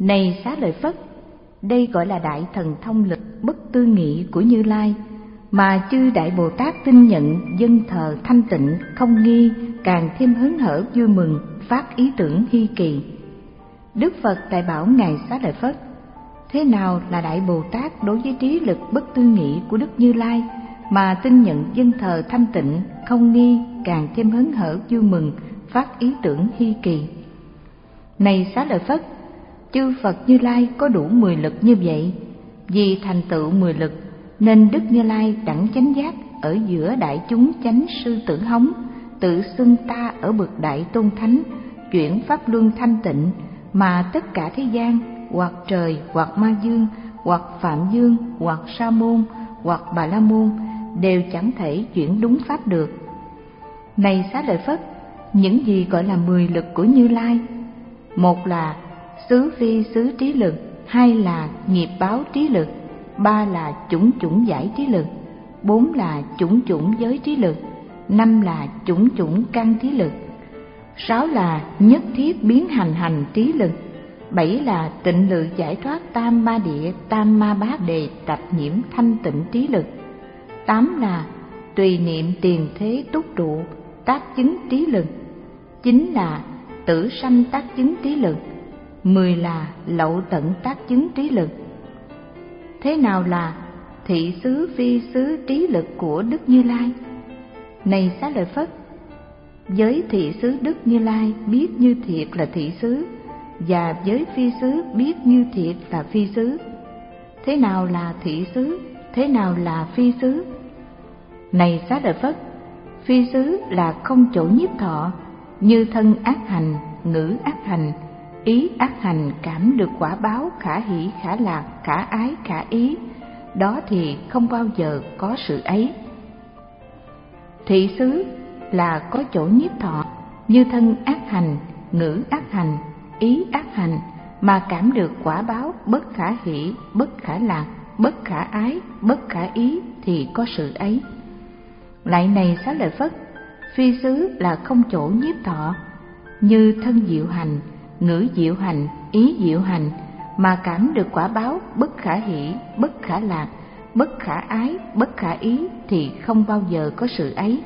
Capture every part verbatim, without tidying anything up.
Này Xá Lợi Phất, đây gọi là đại thần thông lực bất tư nghị của Như Lai, mà chư Đại Bồ Tát tin nhận, dâng thờ thanh tịnh, không nghi, càng thêm hớn hở vui mừng, phát ý tưởng hy kỳ. Đức Phật lại bảo Ngài Xá Lợi Phất: thế nào là Đại Bồ Tát đối với trí lực bất tư nghị của Đức Như Lai, mà tin nhận, dâng thờ thanh tịnh, không nghi, càng thêm hớn hở vui mừng, phát ý tưởng hy kỳ? Này Xá Lợi Phất, chư Phật Như Lai có đủ mười lực như vậy. Vì thành tựu mười lực nên Đức Như Lai đẳng chánh giác ở giữa đại chúng chánh sư tử hống, tự xưng ta ở bậc đại tôn thánh, chuyển pháp luân thanh tịnh, mà tất cả thế gian, hoặc trời, hoặc ma dương, hoặc phạm dương, hoặc sa môn, hoặc bà la môn, đều chẳng thể chuyển đúng pháp được. Này Xá Lợi Phất, những gì gọi là mười lực của Như Lai? Một là xứ phi xứ trí lực, hai là nghiệp báo trí lực, ba là chủng chủng giải trí lực, bốn là chủng chủng giới trí lực, năm là chủng chủng căn trí lực, sáu là nhất thiết biến hành hành trí lực, bảy là tịnh lự giải thoát tam ma địa tam ma bát đề tập nhiễm thanh tịnh trí lực, tám là tùy niệm tiền thế túc trụ tác chứng trí lực, chín là tử sanh tác chứng trí lực, mười là lậu tận tác chứng trí lực. Thế nào là thị xứ phi xứ trí lực của Đức Như Lai? Này Xá Lợi Phất, giới thị xứ Đức Như Lai biết như thiệt là thị xứ, và giới phi xứ biết như thiệt là phi xứ. Thế nào là thị xứ? Thế nào là phi xứ? Này Xá Lợi Phất, phi xứ là không chỗ nhiếp thọ, như thân ác hành, ngữ ác hành, ý ác hành, cảm được quả báo khả hỷ khả lạc, khả ái khả ý, đó thì không bao giờ có sự ấy. Thị xứ là có chỗ nhiếp thọ, như thân ác hành, ngữ ác hành, ý ác hành, mà cảm được quả báo bất khả hỷ, bất khả lạc, bất khả ái, bất khả ý, thì có sự ấy. Lại này Xá Lợi Phất, phi xứ là không chỗ nhiếp thọ, như thân diệu hành, ngữ diệu hành, ý diệu hành, mà cảm được quả báo bất khả hỷ, bất khả lạc, bất khả ái, bất khả ý, thì không bao giờ có sự ấy.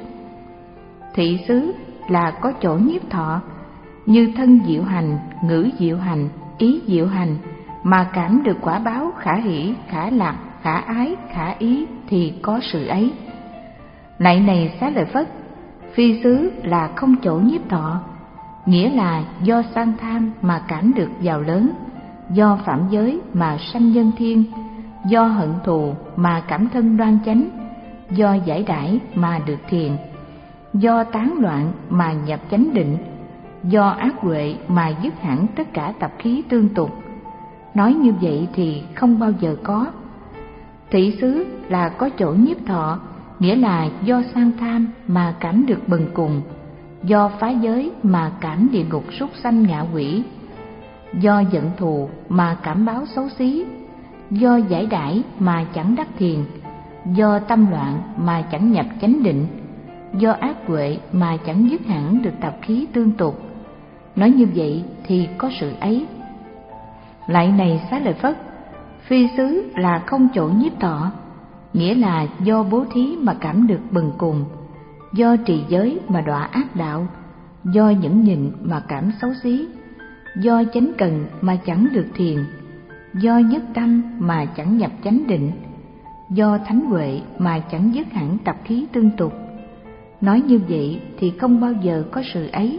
Thị xứ là có chỗ nhiếp thọ, như thân diệu hành, ngữ diệu hành, ý diệu hành, mà cảm được quả báo khả hỷ, khả lạc, khả ái, khả ý, thì có sự ấy. Lại này Xá Lợi Phất, phi xứ là không chỗ nhiếp thọ, nghĩa là do sang tham mà cảm được giàu lớn, do phạm giới mà sanh nhân thiên, do hận thù mà cảm thân đoan chánh, do giải đãi mà được thiền, do tán loạn mà nhập chánh định, do ác huệ mà dứt hẳn tất cả tập khí tương tục. Nói như vậy thì không bao giờ có. Thị xứ là có chỗ nhiếp thọ, nghĩa là do sang tham mà cảm được bần cùng, do phá giới mà cảm địa ngục súc sanh ngạ quỷ, do giận thù mà cảm báo xấu xí, do giải đãi mà chẳng đắc thiền, do tâm loạn mà chẳng nhập chánh định, do ác huệ mà chẳng dứt hẳn được tập khí tương tục. Nói như vậy thì có sự ấy. Lại này Xá Lợi Phất, phi xứ là không chỗ nhiếp thọ, nghĩa là do bố thí mà cảm được bần cùng, do trì giới mà đọa ác đạo, do nhẫn nhịn mà cảm xấu xí, do chánh cần mà chẳng được thiền, do nhất tâm mà chẳng nhập chánh định, do thánh huệ mà chẳng dứt hẳn tập khí tương tục. Nói như vậy thì không bao giờ có sự ấy.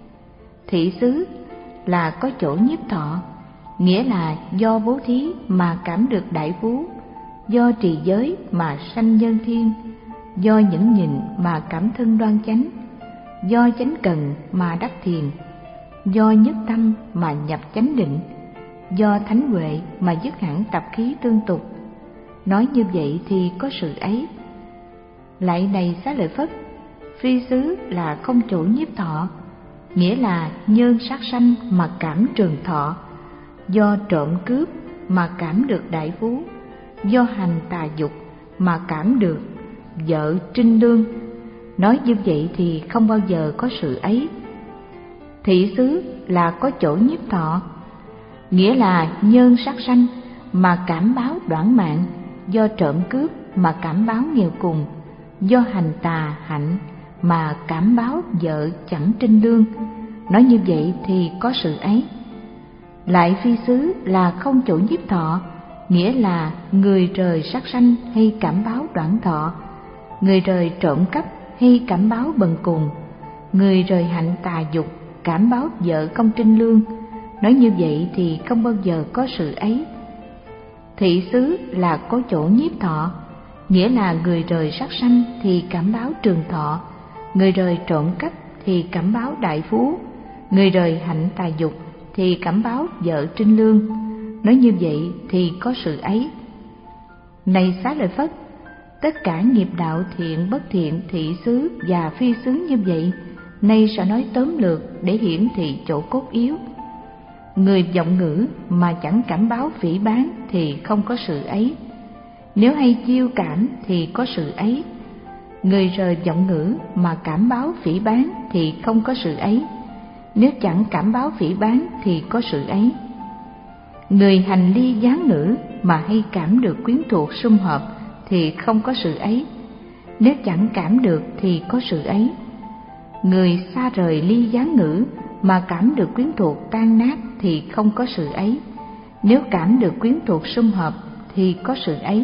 Thị xứ là có chỗ nhiếp thọ, nghĩa là do bố thí mà cảm được đại phú, do trì giới mà sanh nhân thiên, do nhẫn nhịn mà cảm thân đoan chánh, do chánh cần mà đắc thiền, do nhất tâm mà nhập chánh định, do thánh huệ mà dứt hẳn tập khí tương tục. Nói như vậy thì có sự ấy. Lại này Xá Lợi Phất, phi xứ là không chỗ nhiếp thọ, nghĩa là nhơn sát sanh mà cảm trường thọ, do trộm cướp mà cảm được đại phú, do hành tà dục mà cảm được vợ trinh lương. Nói như vậy thì không bao giờ có sự ấy. Thị xứ là có chỗ nhiếp thọ, nghĩa là nhân sát sanh mà cảm báo đoản mạng, do trộm cướp mà cảm báo nghèo cùng, do hành tà hạnh mà cảm báo vợ chẳng trinh lương. Nói như vậy thì có sự ấy. Lại phi xứ là không chỗ nhiếp thọ, nghĩa là người rời sát sanh hay cảm báo đoạn thọ, người rời trộm cắp hay cảm báo bần cùng, người rời hạnh tà dục cảm báo vợ không trinh lương. Nói như vậy thì không bao giờ có sự ấy. Thị xứ là có chỗ nhiếp thọ, nghĩa là người rời sát sanh thì cảm báo trường thọ, người rời trộm cắp thì cảm báo đại phú, người rời hạnh tà dục thì cảm báo vợ trinh lương. Nói như vậy thì có sự ấy. Này Xá Lợi Phất, tất cả nghiệp đạo thiện bất thiện, thị xứ và phi xứ như vậy, nay sẽ nói tóm lược để hiển thị chỗ cốt yếu. Người vọng ngữ mà chẳng cảm báo phỉ báng thì không có sự ấy. Nếu hay chiêu cảm thì có sự ấy. Người rời vọng ngữ mà cảm báo phỉ báng thì không có sự ấy. Nếu chẳng cảm báo phỉ báng thì có sự ấy. Người hành ly gián ngữ mà hay cảm được quyến thuộc sum hợp thì không có sự ấy. Nếu chẳng cảm được thì có sự ấy. Người xa rời ly gián ngữ mà cảm được quyến thuộc tan nát thì không có sự ấy. Nếu cảm được quyến thuộc sum hợp thì có sự ấy.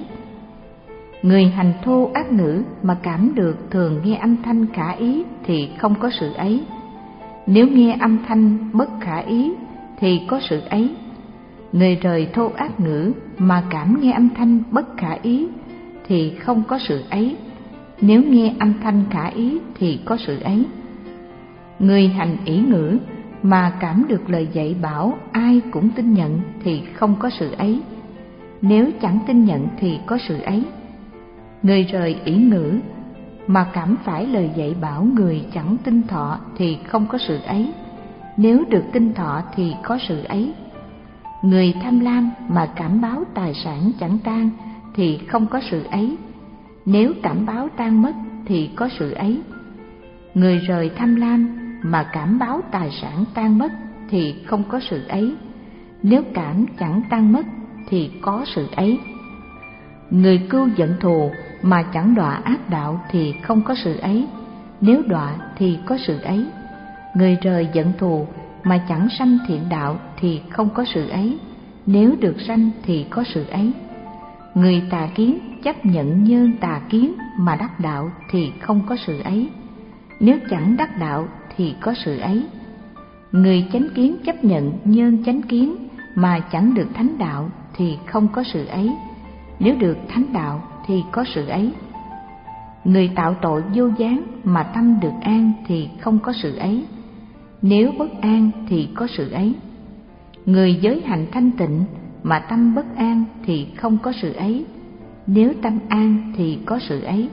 Người hành thô ác ngữ mà cảm được thường nghe âm thanh khả ý thì không có sự ấy. Nếu nghe âm thanh bất khả ý thì có sự ấy. Người rời thô ác ngữ mà cảm nghe âm thanh bất khả ý thì không có sự ấy. Nếu nghe âm thanh khả ý thì có sự ấy. Người hành ỷ ngữ mà cảm được lời dạy bảo ai cũng tin nhận thì không có sự ấy. Nếu chẳng tin nhận thì có sự ấy. Người rời ỷ ngữ mà cảm phải lời dạy bảo người chẳng tin thọ thì không có sự ấy. Nếu được tin thọ thì có sự ấy. Người tham lam mà cảm báo tài sản chẳng tan thì không có sự ấy. Nếu cảm báo tan mất thì có sự ấy. Người rời tham lam mà cảm báo tài sản tan mất thì không có sự ấy. Nếu cảm chẳng tan mất thì có sự ấy. Người cưu giận thù mà chẳng đọa ác đạo thì không có sự ấy. Nếu đọa thì có sự ấy. Người rời giận thù mà chẳng sanh thiện đạo thì không có sự ấy. Nếu được sanh thì có sự ấy. Người tà kiến chấp nhận nhân tà kiến mà đắc đạo thì không có sự ấy. Nếu chẳng đắc đạo thì có sự ấy. Người chánh kiến chấp nhận nhân chánh kiến mà chẳng được thánh đạo thì không có sự ấy. Nếu được thánh đạo thì có sự ấy. Người tạo tội vô gián mà tâm được an thì không có sự ấy. Nếu bất an thì có sự ấy. Người giới hạnh thanh tịnh mà tâm bất an thì không có sự ấy. Nếu tâm an thì có sự ấy.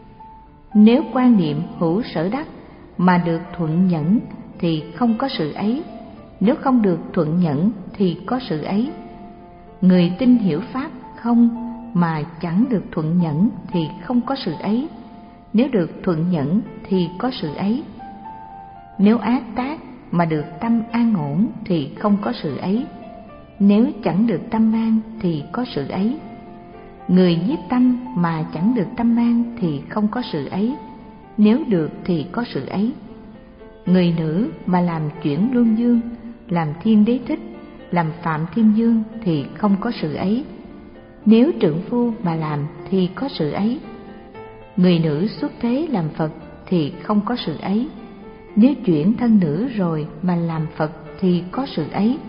Nếu quan niệm hữu sở đắc mà được thuận nhẫn thì không có sự ấy. Nếu không được thuận nhẫn thì có sự ấy. Người tin hiểu pháp không mà chẳng được thuận nhẫn thì không có sự ấy. Nếu được thuận nhẫn thì có sự ấy. Nếu ác tác mà được tâm an ổn thì không có sự ấy. Nếu chẳng được tâm an thì có sự ấy. Người nhiếp tâm mà chẳng được tâm an thì không có sự ấy. Nếu được thì có sự ấy. Người nữ mà làm chuyển luân dương, làm thiên đế thích, làm phạm thiên dương thì không có sự ấy. Nếu trượng phu mà làm thì có sự ấy. Người nữ xuất thế làm Phật thì không có sự ấy. Nếu chuyển thân nữ rồi mà làm Phật thì có sự ấy.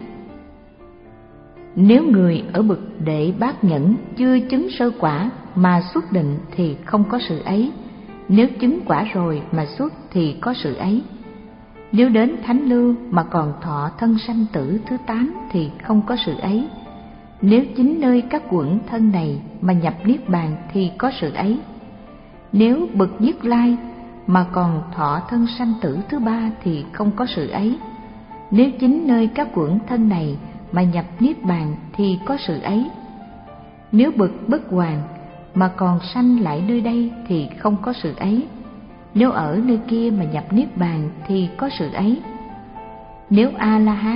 Nếu người ở bậc đệ bát nhẫn chưa chứng sơ quả mà xuất định thì không có sự ấy. Nếu chứng quả rồi mà xuất thì có sự ấy. Nếu đến thánh lưu mà còn thọ thân sanh tử thứ tám thì không có sự ấy. Nếu chính nơi các quẩn thân này mà nhập niết bàn thì có sự ấy. Nếu bậc Nhất Lai mà còn thọ thân sanh tử thứ ba thì không có sự ấy. Nếu chính nơi các quẩn thân này mà nhập niết bàn thì có sự ấy. Nếu bậc Bất Hoàn mà còn sanh lại nơi đây thì không có sự ấy. Nếu ở nơi kia mà nhập niết bàn thì có sự ấy. Nếu A La Hán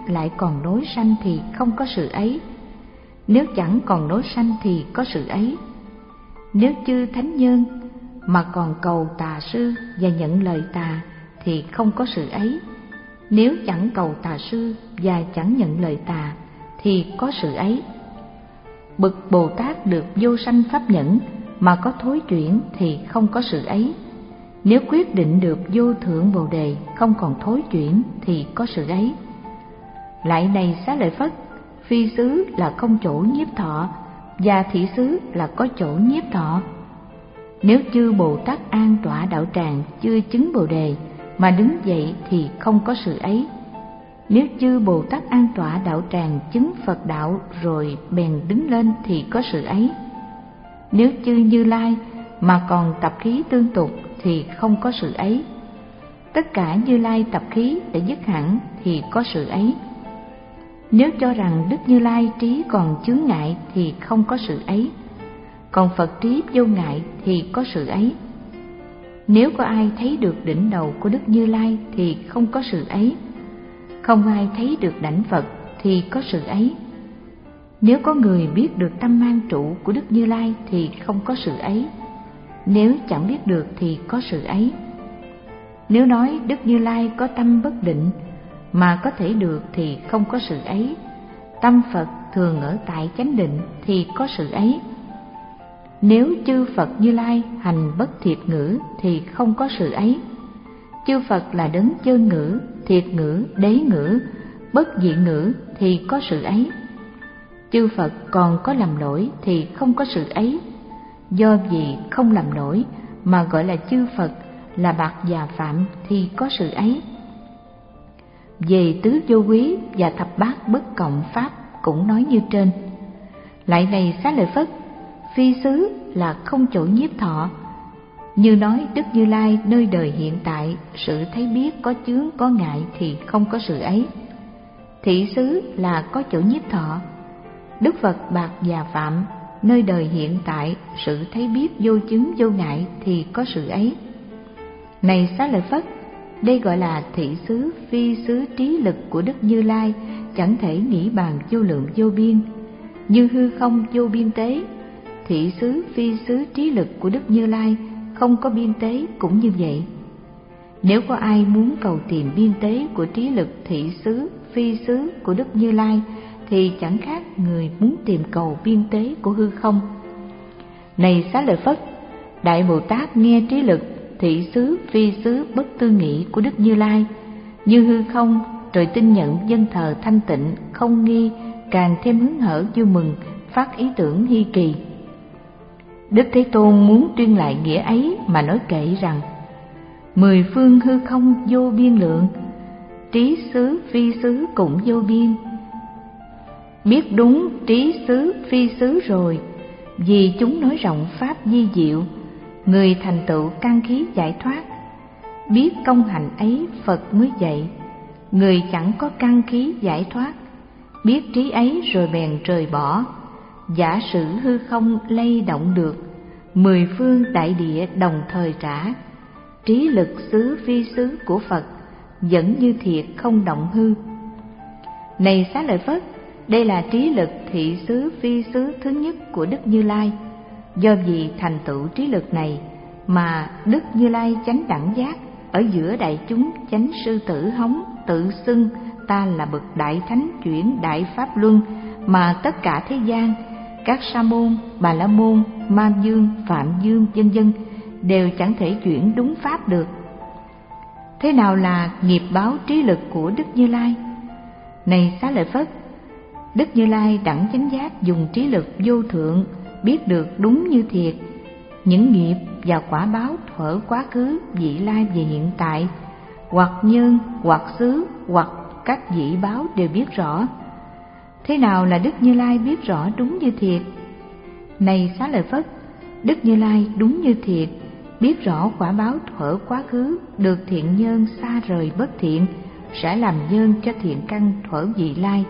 lại còn nối sanh thì không có sự ấy. Nếu chẳng còn nối sanh thì có sự ấy. Nếu chư thánh nhân mà còn cầu tà sư và nhận lời tà thì không có sự ấy. Nếu chẳng cầu tà sư và chẳng nhận lời tà thì có sự ấy. Bậc Bồ Tát được vô sanh pháp nhẫn mà có thối chuyển thì không có sự ấy. Nếu quyết định được vô thượng Bồ Đề không còn thối chuyển thì có sự ấy. Lại này Xá Lợi Phất, phi xứ là không chỗ nhiếp thọ và thị xứ là có chỗ nhiếp thọ. Nếu chư Bồ Tát an tọa đạo tràng chưa chứng Bồ Đề mà đứng dậy thì không có sự ấy. Nếu chư Bồ Tát an tọa đạo tràng chứng Phật đạo rồi bèn đứng lên thì có sự ấy. Nếu chư Như Lai mà còn tập khí tương tục thì không có sự ấy. Tất cả Như Lai tập khí đã dứt hẳn thì có sự ấy. Nếu cho rằng Đức Như Lai trí còn chướng ngại thì không có sự ấy. Còn Phật trí vô ngại thì có sự ấy. Nếu có ai thấy được đỉnh đầu của Đức Như Lai thì không có sự ấy. Không ai thấy được đảnh Phật thì có sự ấy. Nếu có người biết được tâm mang trụ của Đức Như Lai thì không có sự ấy. Nếu chẳng biết được thì có sự ấy. Nếu nói Đức Như Lai có tâm bất định mà có thể được thì không có sự ấy. Tâm Phật thường ở tại chánh định thì có sự ấy. Nếu chư Phật Như Lai hành bất thiệt ngữ thì không có sự ấy. Chư Phật là đấng chơn ngữ, thiệt ngữ, đế ngữ, bất dị ngữ thì có sự ấy. Chư Phật còn có lầm lỗi thì không có sự ấy. Do vì không làm lỗi mà gọi là chư Phật là bạc và phạm thì có sự ấy. Về tứ vô quý và thập bát bất cộng pháp cũng nói như trên. Lại này Xá Lợi Phất, phi xứ là không chỗ nhiếp thọ. Như nói Đức Như Lai nơi đời hiện tại, sự thấy biết có chướng có ngại thì không có sự ấy. Thị xứ là có chỗ nhiếp thọ. Đức Phật bạc và phạm nơi đời hiện tại, sự thấy biết vô chứng vô ngại thì có sự ấy. Này Xá Lợi Phất, đây gọi là thị xứ phi xứ trí lực của Đức Như Lai, chẳng thể nghĩ bàn vô lượng vô biên. Như hư không vô biên tế, thị xứ phi xứ trí lực của Đức Như Lai không có biên tế cũng như vậy. Nếu có ai muốn cầu tìm biên tế của trí lực thị xứ phi xứ của Đức Như Lai thì chẳng khác người muốn tìm cầu biên tế của hư không. Này Xá Lợi Phất, Đại Bồ Tát nghe trí lực thị xứ phi xứ bất tư nghị của Đức Như Lai như hư không, rồi tin nhận dân thờ thanh tịnh không nghi, càng thêm hứng hở vui mừng, phát ý tưởng hi kỳ. Đức Thế Tôn muốn tuyên lại nghĩa ấy mà nói kệ rằng: mười phương hư không vô biên lượng, trí xứ phi xứ cũng vô biên. Biết đúng trí xứ phi xứ rồi, vì chúng nói rộng pháp di diệu, người thành tựu căn khí giải thoát. Biết công hạnh ấy Phật mới dạy, người chẳng có căn khí giải thoát. Biết trí ấy rồi bèn rời bỏ, giả sử hư không lay động được, mười phương đại địa đồng thời trả. Trí lực xứ phi xứ của Phật vẫn như thiệt không động hư. Này Xá Lợi Phất, đây là trí lực thị xứ phi xứ thứ nhất của Đức Như Lai. Do vì thành tựu trí lực này mà Đức Như Lai chánh đẳng giác ở giữa đại chúng chánh sư tử hống tự xưng ta là bậc đại thánh chuyển đại pháp luân, mà tất cả thế gian, các sa môn, bà la môn, ma dương, phạm dương vân vân đều chẳng thể chuyển đúng pháp được. Thế nào là nghiệp báo trí lực của Đức Như Lai? Này Xá Lợi Phất, Đức Như Lai đẳng chánh giác dùng trí lực vô thượng biết được đúng như thiệt những nghiệp và quả báo thuở quá khứ, vị lai về hiện tại, hoặc nhân, hoặc xứ, hoặc các vị báo đều biết rõ. Thế nào là Đức Như Lai biết rõ đúng như thiệt? Này Xá Lợi Phất, Đức Như Lai đúng như thiệt biết rõ quả báo thuở quá khứ được thiện nhân xa rời bất thiện sẽ làm nhân cho thiện căn thuở vị lai.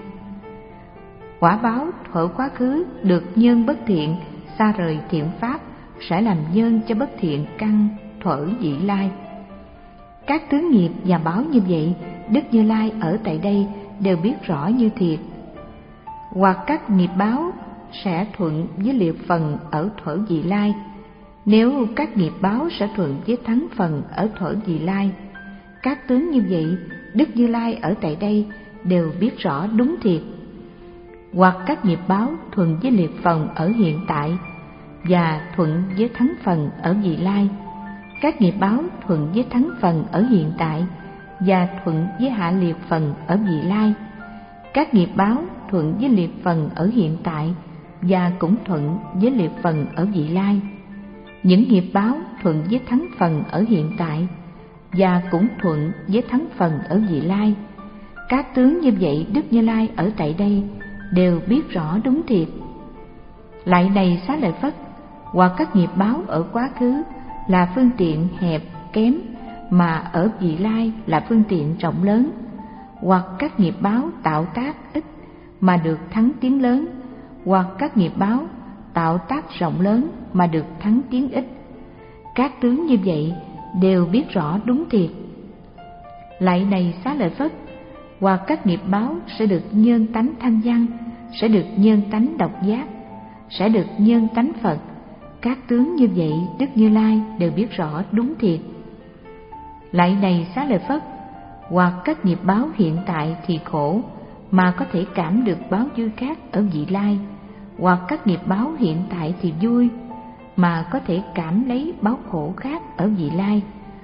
Quả báo thuở quá khứ được nhân bất thiện xa rời thiện pháp sẽ làm nhân cho bất thiện căn thuở vị lai. Các tướng nghiệp và báo như vậy, Đức Như Lai ở tại đây đều biết rõ như thiệt. Hoặc các nghiệp báo sẽ thuận với liệt phần ở thuở vị lai, nếu các nghiệp báo sẽ thuận với thắng phần ở thuở vị lai. Các tướng như vậy, Đức Như Lai ở tại đây đều biết rõ đúng thiệt. Hoặc các nghiệp báo thuận với liệt phần ở hiện tại và thuận với thắng phần ở vị lai. Các nghiệp báo thuận với thắng phần ở hiện tại và thuận với hạ liệt phần ở vị lai. Các nghiệp báo thuận với liệt phần ở hiện tại và cũng thuận với liệt phần ở vị lai. Những nghiệp báo thuận với thắng phần ở hiện tại và cũng thuận với thắng phần ở vị lai. Các tướng như vậy Đức Như Lai ở tại đây đều biết rõ đúng thiệt. Lại này Xá Lợi Phất, hoặc các nghiệp báo ở quá khứ là phương tiện hẹp kém, mà ở vị lai là phương tiện rộng lớn. Hoặc các nghiệp báo tạo tác ít mà được thắng tiến lớn, hoặc các nghiệp báo tạo tác rộng lớn mà được thắng tiến ít. Các tướng như vậy đều biết rõ đúng thiệt. Lại này Xá Lợi Phất, hoặc các nghiệp báo sẽ được nhân tánh thanh văn, sẽ được nhân tánh độc giác, sẽ được nhân tánh Phật. Các tướng như vậy Đức Như Lai đều biết rõ đúng thiệt. Lại này Xá Lợi Phất, hoặc các nghiệp báo hiện tại thì khổ mà có thể cảm được báo vui khác ở vị lai, hoặc các nghiệp báo hiện tại thì vui mà có thể cảm lấy báo khổ khác ở vị lai,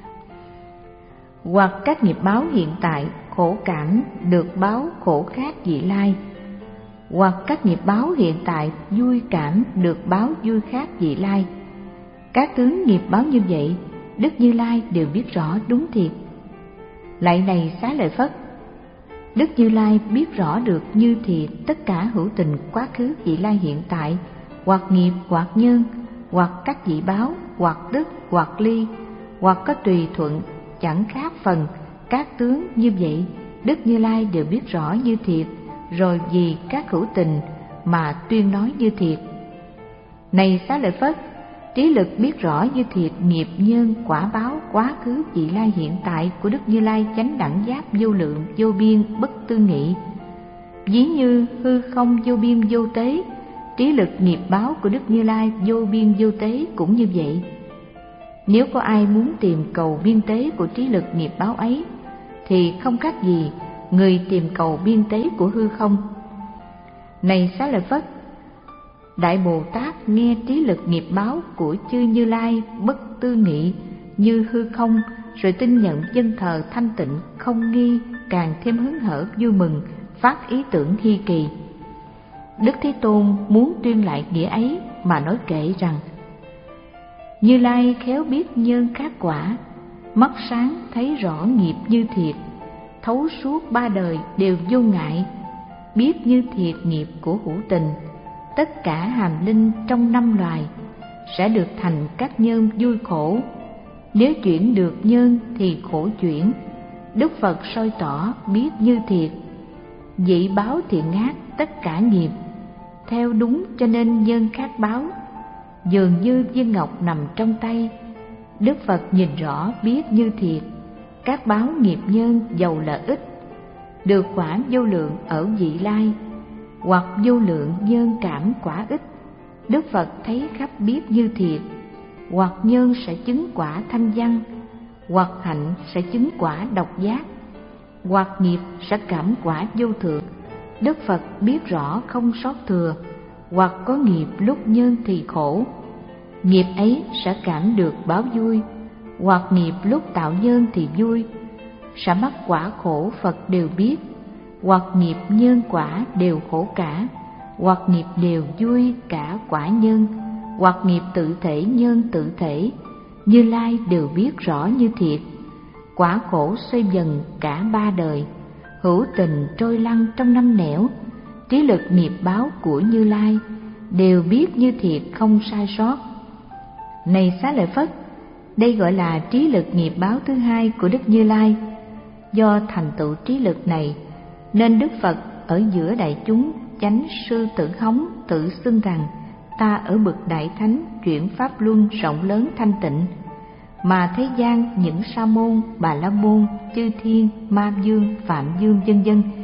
hoặc các nghiệp báo hiện tại khổ cảm được báo khổ khác vị lai, hoặc các nghiệp báo hiện tại vui cảm được báo vui khác vị lai. Các tướng nghiệp báo như vậy Đức Như Lai đều biết rõ đúng thiệt. Lại này Xá Lợi Phất, Đức Như Lai biết rõ được như thiệt tất cả hữu tình quá khứ vị lai hiện tại, hoặc nghiệp hoặc nhân, hoặc các vị báo, hoặc đức hoặc ly, hoặc có tùy thuận chẳng khác phần. Các tướng như vậy Đức Như Lai đều biết rõ như thiệt, rồi vì các hữu tình mà tuyên nói như thiệt. Này Xá Lợi Phất, trí lực biết rõ như thiệt nghiệp nhân quả báo quá khứ vị lai hiện tại của Đức Như Lai chánh đẳng giác vô lượng vô biên bất tư nghị. Ví như hư không vô biên vô tế, trí lực nghiệp báo của Đức Như Lai vô biên vô tế cũng như vậy. Nếu có ai muốn tìm cầu biên tế của trí lực nghiệp báo ấy thì không khác gì người tìm cầu biên tế của hư không. Này Xá Lợi Phất, Đại Bồ Tát nghe trí lực nghiệp báo của chư Như Lai bất tư nghị như hư không, rồi tin nhận dân thờ thanh tịnh không nghi, càng thêm hứng hở vui mừng, phát ý tưởng hy kỳ. Đức Thế Tôn muốn tuyên lại nghĩa ấy mà nói kệ rằng: Như Lai khéo biết nhân khác quả, mắt sáng thấy rõ nghiệp như thiệt, thấu suốt ba đời đều vô ngại, biết như thiệt nghiệp của hữu tình. Tất cả hàm linh trong năm loài sẽ được thành các nhân vui khổ. Nếu chuyển được nhân thì khổ chuyển. Đức Phật soi tỏ biết như thiệt, vị báo thiện ác tất cả nghiệp, theo đúng cho nên nhân khác báo. Dường như viên ngọc nằm trong tay, Đức Phật nhìn rõ biết như thiệt. Các báo nghiệp nhân giàu là ít, được quả vô lượng ở vị lai, hoặc vô lượng nhân cảm quả ít, Đức Phật thấy khắp biết như thiệt. Hoặc nhân sẽ chứng quả thanh văn, hoặc hạnh sẽ chứng quả độc giác, hoặc nghiệp sẽ cảm quả vô thượng, Đức Phật biết rõ không sót thừa. Hoặc có nghiệp lúc nhân thì khổ, nghiệp ấy sẽ cảm được báo vui, hoặc nghiệp lúc tạo nhân thì vui, sẽ mắc quả khổ Phật đều biết. Hoặc nghiệp nhân quả đều khổ cả, hoặc nghiệp đều vui cả quả nhân, hoặc nghiệp tự thể nhân tự thể, Như Lai đều biết rõ như thiệt. Quả khổ xoay dần cả ba đời, hữu tình trôi lăn trong năm nẻo, trí lực nghiệp báo của Như Lai đều biết như thiệt không sai sót. Này Xá Lợi Phất, đây gọi là trí lực nghiệp báo thứ hai của Đức Như Lai. Do thành tựu trí lực này nên Đức Phật ở giữa đại chúng chánh sư tử hống tự xưng rằng: ta ở bậc đại thánh chuyển pháp luân rộng lớn thanh tịnh, mà thế gian những sa môn, bà la môn, chư thiên, ma dương, phạm dương vân vân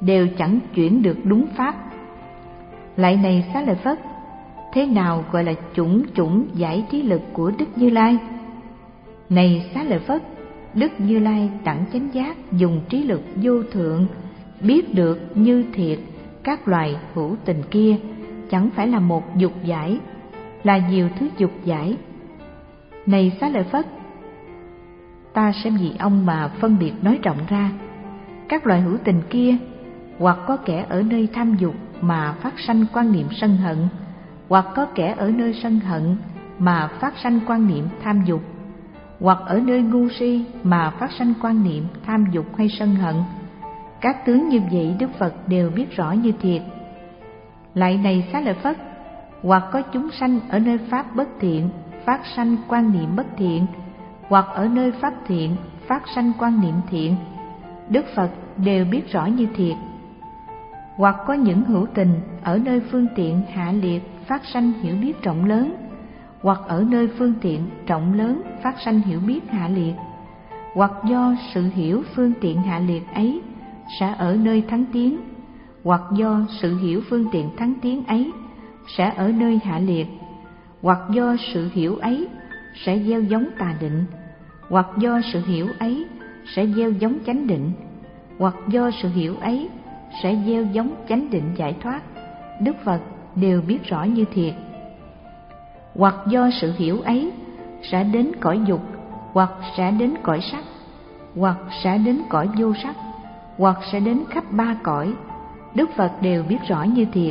đều chẳng chuyển được đúng pháp. Lại này Xá Lợi Phất, thế nào gọi là chủng chủng giải trí lực của Đức Như Lai? Này Xá Lợi Phất, Đức Như Lai đẳng chánh giác dùng trí lực vô thượng biết được như thiệt các loài hữu tình kia chẳng phải là một dục giải, là nhiều thứ dục giải. Này Xá Lợi Phất, ta sẽ vì ông mà phân biệt nói rộng ra. Các loài hữu tình kia, hoặc có kẻ ở nơi tham dục mà phát sanh quan niệm sân hận, hoặc có kẻ ở nơi sân hận mà phát sanh quan niệm tham dục, hoặc ở nơi ngu si mà phát sanh quan niệm tham dục hay sân hận. Các tướng như vậy Đức Phật đều biết rõ như thiệt. Lại này Xá Lợi Phất, hoặc có chúng sanh ở nơi pháp bất thiện phát sanh quan niệm bất thiện, hoặc ở nơi pháp thiện phát sanh quan niệm thiện, Đức Phật đều biết rõ như thiệt. Hoặc có những hữu tình ở nơi phương tiện hạ liệt phát sanh hiểu biết rộng lớn, hoặc ở nơi phương tiện rộng lớn phát sanh hiểu biết hạ liệt, hoặc do sự hiểu phương tiện hạ liệt ấy sẽ ở nơi thắng tiến, hoặc do sự hiểu phương tiện thắng tiến ấy sẽ ở nơi hạ liệt, hoặc do sự hiểu ấy sẽ gieo giống tà định, hoặc do sự hiểu ấy sẽ gieo giống chánh định, hoặc do sự hiểu ấy sẽ gieo giống chánh định giải thoát, Đức Phật đều biết rõ như thiệt. Hoặc do sự hiểu ấy sẽ đến cõi dục, hoặc sẽ đến cõi sắc, hoặc sẽ đến cõi vô sắc, hoặc sẽ đến khắp ba cõi, Đức Phật đều biết rõ như thiệt.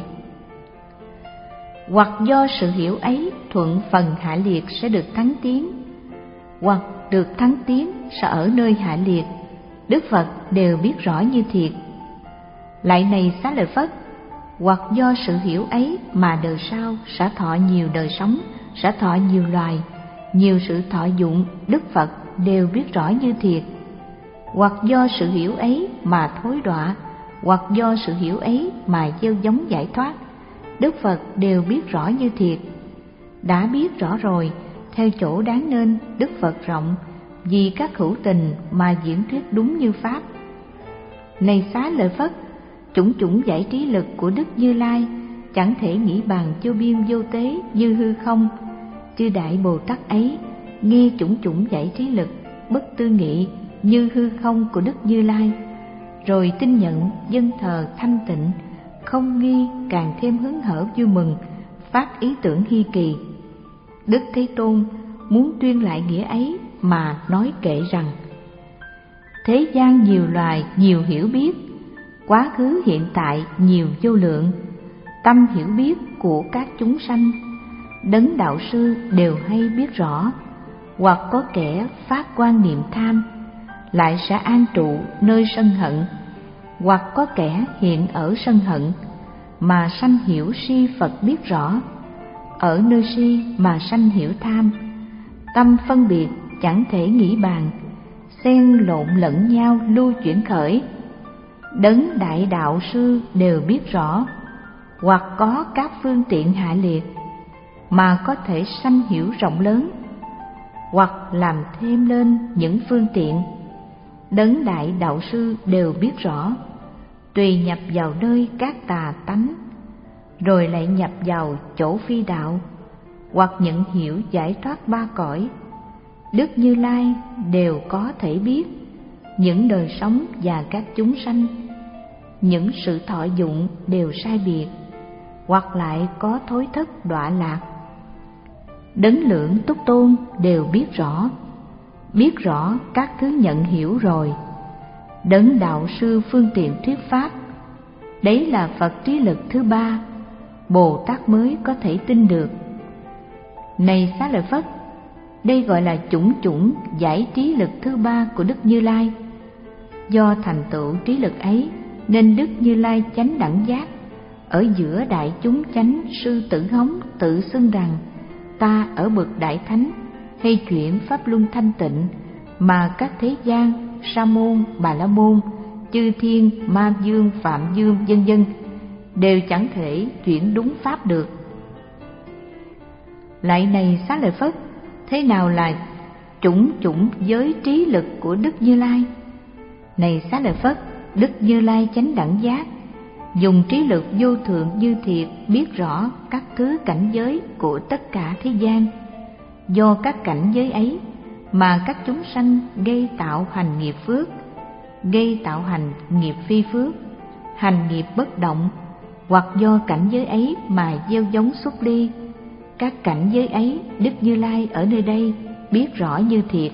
Hoặc do sự hiểu ấy thuận phần hạ liệt sẽ được thắng tiến, hoặc được thắng tiến sẽ ở nơi hạ liệt, Đức Phật đều biết rõ như thiệt. Lại này Xá Lợi Phất, hoặc do sự hiểu ấy mà đời sau sẽ thọ nhiều đời sống, sẽ thọ nhiều loài, nhiều sự thọ dụng, Đức Phật đều biết rõ như thiệt. Hoặc do sự hiểu ấy mà thối đọa, hoặc do sự hiểu ấy mà gieo giống giải thoát, Đức Phật đều biết rõ như thiệt. Đã biết rõ rồi, theo chỗ đáng nên, Đức Phật rộng, vì các hữu tình mà diễn thuyết đúng như Pháp. Này Xá Lợi Phất, chủng chủng giải trí lực của Đức Như Lai chẳng thể nghĩ bàn vô biên vô tế như hư không. Chư Đại Bồ Tát ấy nghe chủng chủng giải trí lực bất tư nghị như hư không của Đức Như Lai, rồi tin nhận dân thờ thanh tịnh, không nghi, càng thêm hứng hở vui mừng, phát ý tưởng hy kỳ. Đức Thế Tôn muốn tuyên lại nghĩa ấy mà nói kệ rằng: thế gian nhiều loài nhiều hiểu biết, quá khứ hiện tại nhiều vô lượng, tâm hiểu biết của các chúng sanh, đấng đạo sư đều hay biết rõ. Hoặc có kẻ phát quan niệm tham, lại sẽ an trụ nơi sân hận, hoặc có kẻ hiện ở sân hận mà sanh hiểu si Phật biết rõ, ở nơi si mà sanh hiểu tham, tâm phân biệt chẳng thể nghĩ bàn, xen lộn lẫn nhau lưu chuyển khởi, đấng đại đạo sư đều biết rõ. Hoặc có các phương tiện hạ liệt mà có thể sanh hiểu rộng lớn, hoặc làm thêm lên những phương tiện, đấng đại đạo sư đều biết rõ, tùy nhập vào nơi các tà tánh, rồi lại nhập vào chỗ phi đạo, hoặc nhận hiểu giải thoát ba cõi. Đức Như Lai đều có thể biết những đời sống và các chúng sanh, những sự thọ dụng đều sai biệt, hoặc lại có thối thất đọa lạc. Đấng Lượng Túc Tôn đều biết rõ, biết rõ các thứ nhận hiểu rồi. Đấng đạo sư phương tiện thuyết pháp, đấy là Phật trí lực thứ ba, Bồ Tát mới có thể tin được. Này Xá Lợi Phất, đây gọi là chủng chủng giải trí lực thứ ba của Đức Như Lai. Do thành tựu trí lực ấy nên Đức Như Lai chánh đẳng giác, ở giữa đại chúng chánh sư tử hống tự xưng rằng: ta ở bậc đại thánh, hay chuyển pháp luân thanh tịnh, mà các thế gian Sa môn, Bà la môn, chư thiên, ma dương, phạm dương, vân vân đều chẳng thể chuyển đúng pháp được. Lại này Xá Lợi Phất, thế nào là chủng chủng giới trí lực của Đức Như Lai? Này Xá Lợi Phất, Đức Như Lai chánh đẳng giác dùng trí lực vô thượng như thiệt biết rõ các thứ cảnh giới của tất cả thế gian. Do các cảnh giới ấy mà các chúng sanh gây tạo hành nghiệp phước, gây tạo hành nghiệp phi phước, hành nghiệp bất động, hoặc do cảnh giới ấy mà gieo giống xuất ly. Các cảnh giới ấy Đức Như Lai ở nơi đây biết rõ như thiệt.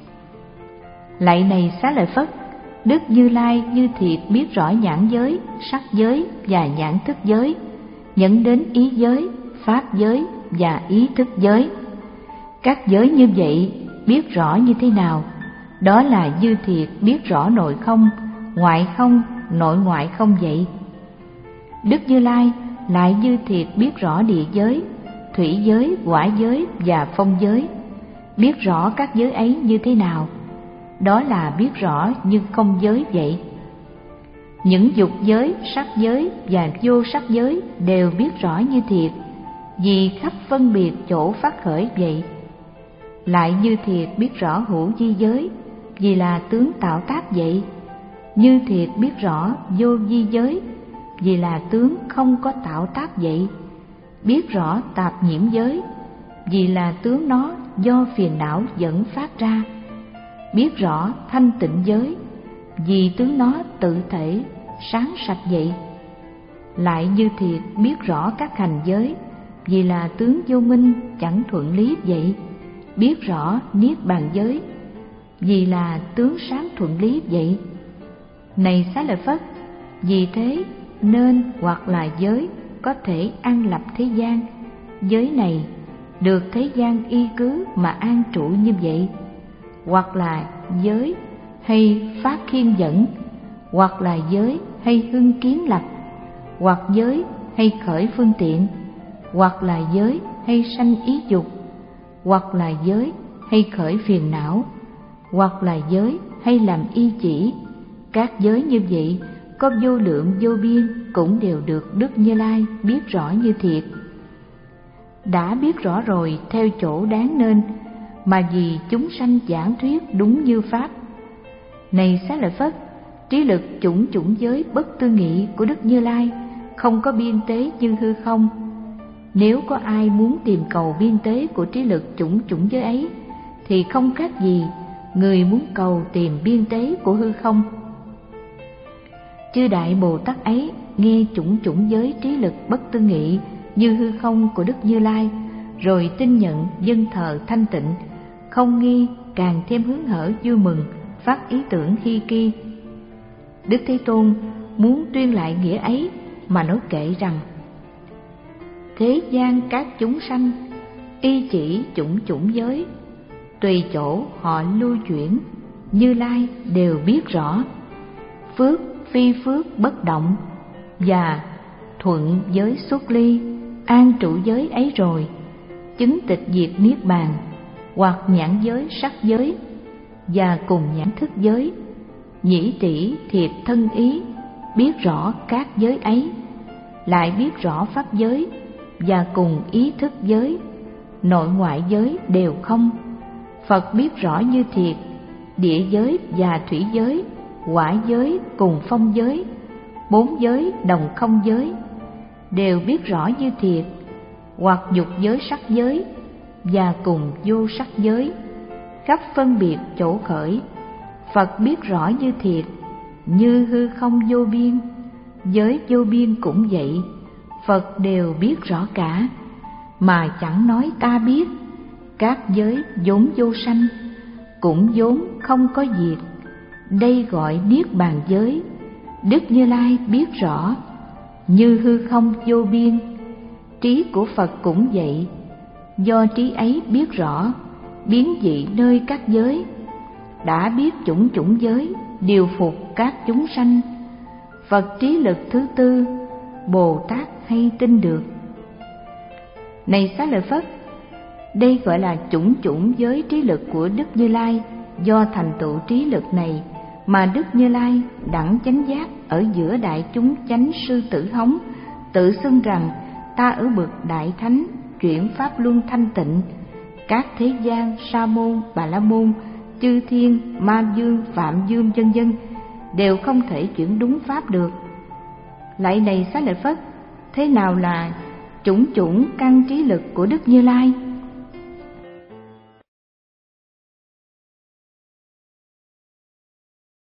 Lạy này Xá Lợi Phất, Đức Như Lai như thiệt biết rõ nhãn giới, sắc giới và nhãn thức giới, dẫn đến ý giới, pháp giới và ý thức giới. Các giới như vậy biết rõ như thế nào? Đó là như thiệt biết rõ nội không, ngoại không, nội ngoại không vậy. Đức Như Lai lại như thiệt biết rõ địa giới, thủy giới, hỏa giới và phong giới. Biết rõ các giới ấy như thế nào? Đó là biết rõ như không giới vậy. Những dục giới, sắc giới và vô sắc giới đều biết rõ như thiệt, vì khắp phân biệt chỗ phát khởi vậy. Lại như thiệt biết rõ hữu vi giới, vì là tướng tạo tác vậy. Như thiệt biết rõ vô vi giới, vì là tướng không có tạo tác vậy. Biết rõ tạp nhiễm giới, vì là tướng nó do phiền não dẫn phát ra. Biết rõ thanh tịnh giới, vì tướng nó tự thể sáng sạch vậy. Lại như thiệt biết rõ các hành giới, vì là tướng vô minh chẳng thuận lý vậy. Biết rõ niết bàn giới, vì là tướng sáng thuận lý vậy. Này Xá Lợi Phất, vì thế nên hoặc là giới có thể an lập thế gian, giới này được thế gian y cứ mà an trụ như vậy. Hoặc là giới hay phát khiên dẫn, hoặc là giới hay hưng kiến lập, hoặc giới hay khởi phương tiện, hoặc là giới hay sanh ý dục, hoặc là giới hay khởi phiền não, hoặc là giới hay làm y chỉ. Các giới như vậy có vô lượng vô biên cũng đều được Đức Như Lai biết rõ như thiệt. Đã biết rõ rồi theo chỗ đáng nên, mà vì chúng sanh giảng thuyết đúng như pháp. Này Xá Lợi Phất, trí lực chủng chủng giới bất tư nghị của Đức Như Lai không có biên tế như hư không. Nếu có ai muốn tìm cầu biên tế của trí lực chủng chủng giới ấy, thì không khác gì người muốn cầu tìm biên tế của hư không. Chư Đại Bồ Tát ấy nghe chủng chủng giới trí lực bất tư nghị như hư không của Đức Như Lai, rồi tin nhận dân thờ thanh tịnh, không nghi, càng thêm hứng hở vui mừng, phát ý tưởng hi ki. Đức Thế Tôn muốn tuyên lại nghĩa ấy mà nói kệ rằng: thế gian các chúng sanh y chỉ chủng chủng giới, tùy chỗ họ lưu chuyển, Như Lai đều biết rõ. Phước phi phước bất động, và thuận giới xuất ly, an trụ giới ấy rồi, chứng tịch diệt niết bàn, hoặc nhãn giới sắc giới, và cùng nhãn thức giới, nhĩ tỷ thiệt thân ý, biết rõ các giới ấy. Lại biết rõ pháp giới, và cùng ý thức giới, nội ngoại giới đều không. Phật biết rõ như thiệt, địa giới và thủy giới, hỏa giới cùng phong giới, bốn giới đồng không giới, đều biết rõ như thiệt, hoặc dục giới sắc giới, và cùng vô sắc giới, khắp phân biệt chỗ khởi. Phật biết rõ như thiệt, như hư không vô biên, giới vô biên cũng vậy, Phật đều biết rõ cả, mà chẳng nói ta biết. Các giới vốn vô sanh, cũng vốn không có diệt, đây gọi niết bàn giới. Đức Như Lai biết rõ, như hư không vô biên. Trí của Phật cũng vậy, do trí ấy biết rõ, biến dị nơi các giới, đã biết chủng chủng giới, điều phục các chúng sanh. Phật trí lực thứ tư, Bồ Tát hay tin được. Này Xá Lợi Phất, đây gọi là chủng chủng giới trí lực của Đức Như Lai. Do thành tựu trí lực này mà Đức Như Lai đẳng chánh giác ở giữa đại chúng chánh sư tử hống, tự xưng rằng ta ở bậc đại thánh, chuyển pháp luân thanh tịnh. Các thế gian, sa môn, bà la môn, chư thiên, ma dương, phạm dương vân vân đều không thể chuyển đúng pháp được. Lại này Xá Lợi Phất, thế nào là chủng chủng căn trí lực của Đức Như Lai?